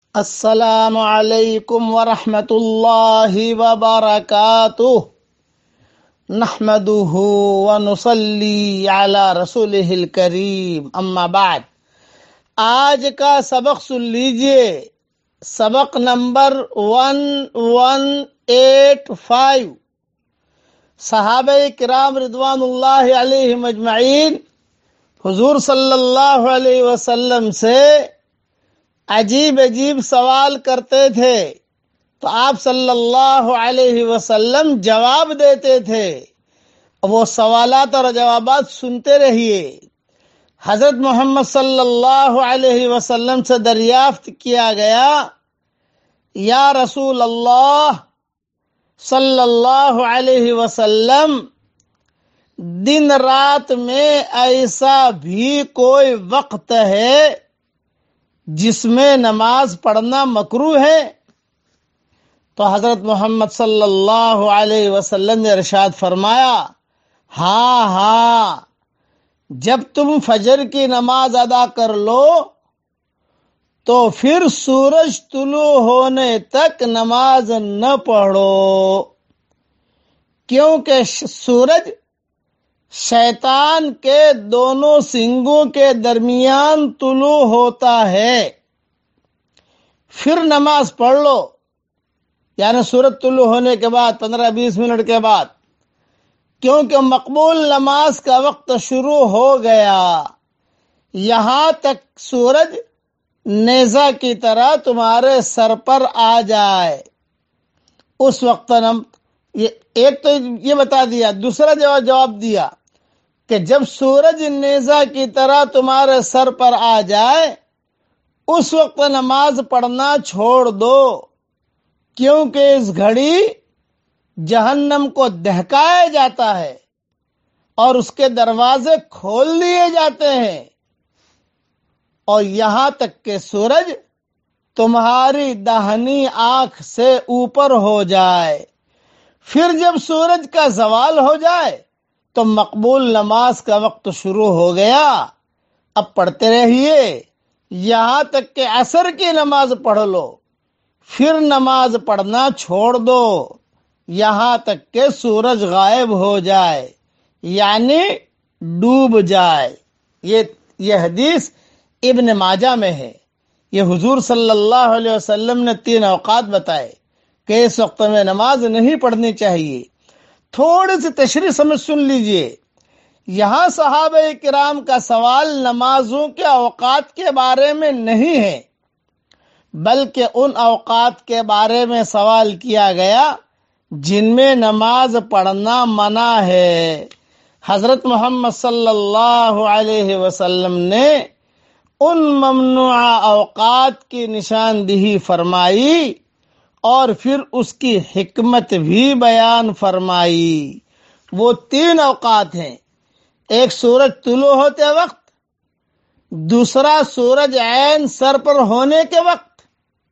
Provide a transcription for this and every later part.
السلام علیکم ورحمۃ اللہ وبرکاتہ نحمده ونصلی علی رسولہ الکریم اما بعد۔ آج کا سبق سن لیجئے، سبق نمبر 1185۔ صحابہ کرام رضوان اللہ علیہم اجمعین حضور صلی اللہ علیہ وسلم سے عجیب سوال کرتے تھے تو آپ صلی اللہ علیہ وسلم جواب دیتے تھے۔ وہ سوالات اور جوابات سنتے رہیے۔ حضرت محمد صلی اللہ علیہ وسلم سے دریافت کیا گیا، یا رسول اللہ صلی اللہ علیہ وسلم، دن رات میں ایسا بھی کوئی وقت ہے جس میں نماز پڑھنا مکروہ ہے؟ تو حضرت محمد صلی اللہ علیہ وسلم نے ارشاد فرمایا، ہاں، جب تم فجر کی نماز ادا کر لو تو پھر سورج طلوع ہونے تک نماز نہ پڑھو، کیونکہ سورج شیطان کے دونوں سنگوں کے درمیان طلوع ہوتا ہے۔ پھر نماز پڑھ لو، یعنی سورج طلوع ہونے کے بعد 15-20 منٹ کے بعد، کیونکہ مقبول نماز کا وقت شروع ہو گیا۔ یہاں تک سورج نیزہ کی طرح تمہارے سر پر آ جائے، اس وقت ایک تو یہ بتا دیا، دوسرا جواب دیا کہ جب سورج نیزہ کی طرح تمہارے سر پر آ جائے اس وقت نماز پڑھنا چھوڑ دو، کیونکہ اس گھڑی جہنم کو دہکایا جاتا ہے اور اس کے دروازے کھول دیے جاتے ہیں، اور یہاں تک کہ سورج تمہاری داہنی آنکھ سے اوپر ہو جائے۔ پھر جب سورج کا زوال ہو جائے تو مقبول نماز کا وقت شروع ہو گیا۔ اب پڑھتے رہیے یہاں تک کہ عصر کی نماز پڑھ لو، پھر نماز پڑھنا چھوڑ دو یہاں تک کہ سورج غائب ہو جائے، یعنی ڈوب جائے۔ یہ حدیث ابن ماجہ میں ہے۔ یہ حضور صلی اللہ علیہ وسلم نے 3 اوقات بتائے کہ اس وقت میں نماز نہیں پڑھنی چاہیے۔ تھوڑی سی تشریح سمجھ سن لیجئے۔ یہاں صحابہ کرام کا سوال نمازوں کے اوقات کے بارے میں نہیں ہے، بلکہ ان اوقات کے بارے میں سوال کیا گیا جن میں نماز پڑھنا منع ہے۔ حضرت محمد صلی اللہ علیہ وسلم نے ان ممنوع اوقات کی نشاندہی فرمائی اور پھر اس کی حکمت بھی بیان فرمائی۔ وہ 3 اوقات ہیں، ایک سورج طلوع ہوتے وقت، دوسرا سورج عین سر پر ہونے کے وقت،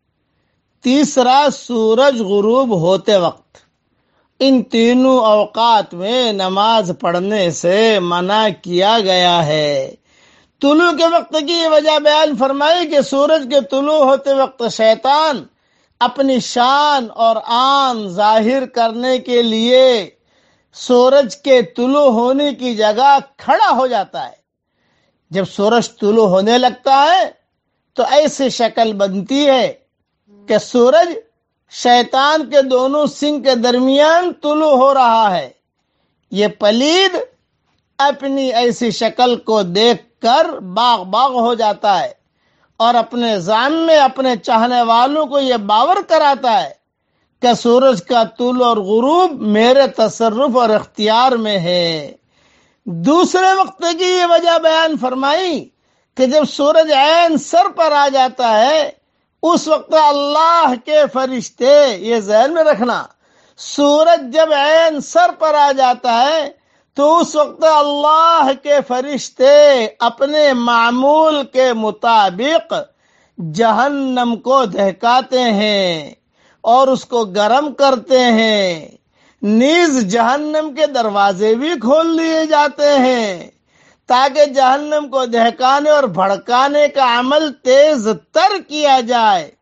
تیسرا سورج غروب ہوتے وقت۔ ان تینوں اوقات میں نماز پڑھنے سے منع کیا گیا ہے۔ طلوع کے وقت کی یہ وجہ بیان فرمائی کہ سورج کے طلوع ہوتے وقت شیطان اپنی شان اور آن ظاہر کرنے کے لیے سورج کے طلوع ہونے کی جگہ کھڑا ہو جاتا ہے۔ جب سورج طلوع ہونے لگتا ہے تو ایسی شکل بنتی ہے کہ سورج شیطان کے دونوں سنگ کے درمیان طلوع ہو رہا ہے۔ یہ پلید اپنی ایسی شکل کو دیکھ کر باغ ہو جاتا ہے اور اپنے ذہن میں اپنے چاہنے والوں کو یہ باور کراتا ہے کہ سورج کا طلوع اور غروب میرے تصرف اور اختیار میں ہے۔ دوسرے وقت کی یہ وجہ بیان فرمائی کہ جب سورج عین سر پر آ جاتا ہے اس وقت اللہ کے فرشتے، یہ ذہن میں رکھنا، سورج جب عین سر پر آ جاتا ہے تو اس وقت اللہ کے فرشتے اپنے معمول کے مطابق جہنم کو دہکاتے ہیں اور اس کو گرم کرتے ہیں، نیز جہنم کے دروازے بھی کھول دیے جاتے ہیں تاکہ جہنم کو دہکانے اور بھڑکانے کا عمل تیز تر کیا جائے۔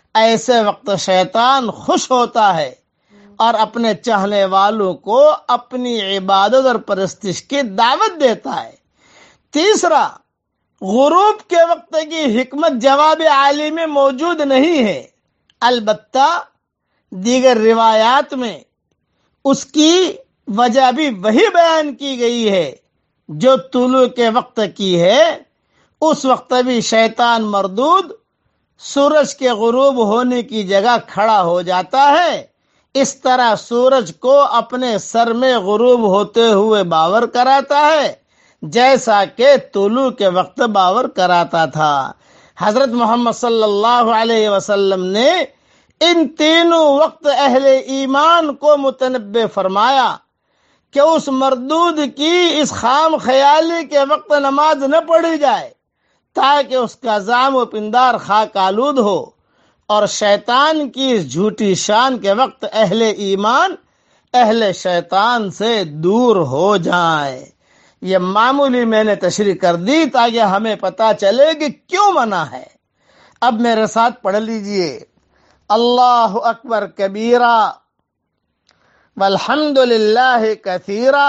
ایسے وقت شیطان خوش ہوتا ہے اور اپنے چاہنے والوں کو اپنی عبادت اور پرستش کی دعوت دیتا ہے۔ تیسرا، غروب کے وقت کی حکمت جواب عالی میں موجود نہیں ہے، البتہ دیگر روایات میں اس کی وجہ بھی وہی بیان کی گئی ہے جو طلوع کے وقت کی ہے۔ اس وقت بھی شیطان مردود سورج کے غروب ہونے کی جگہ کھڑا ہو جاتا ہے، اس طرح سورج کو اپنے سر میں غروب ہوتے ہوئے باور کراتا ہے جیسا کہ طلوع کے وقت باور کراتا تھا۔ حضرت محمد صلی اللہ علیہ وسلم نے ان تینوں وقت اہل ایمان کو متنبہ فرمایا کہ اس مردود کی اس خام خیالی کے وقت نماز نہ پڑھی جائے تاکہ اس کا زعم و پندار خاک آلود ہو، اور شیطان کی اس جھوٹی شان کے وقت اہل ایمان اہل شیطان سے دور ہو جائیں۔ یہ معمولی میں نے تشریح کر دی تاکہ ہمیں پتہ چلے کہ کیوں منع ہے۔ اب میرے ساتھ پڑھ لیجئے، اللہ اکبر کبیرہ والحمد للہ کثیرا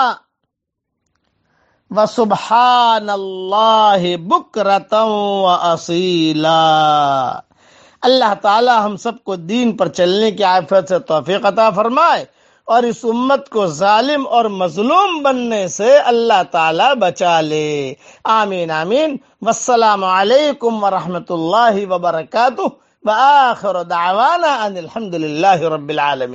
وسبحان اللہ بکرۃ واصیلا۔ اللہ تعالی ہم سب کو دین پر چلنے کی عافیت سے توفیق عطا فرمائے اور اس امت کو ظالم اور مظلوم بننے سے اللہ تعالی بچا لے، آمین آمین۔ والسلام علیکم ورحمۃ اللہ وبرکاتہ، وآخر دعوانا ان الحمد للہ رب العالمین۔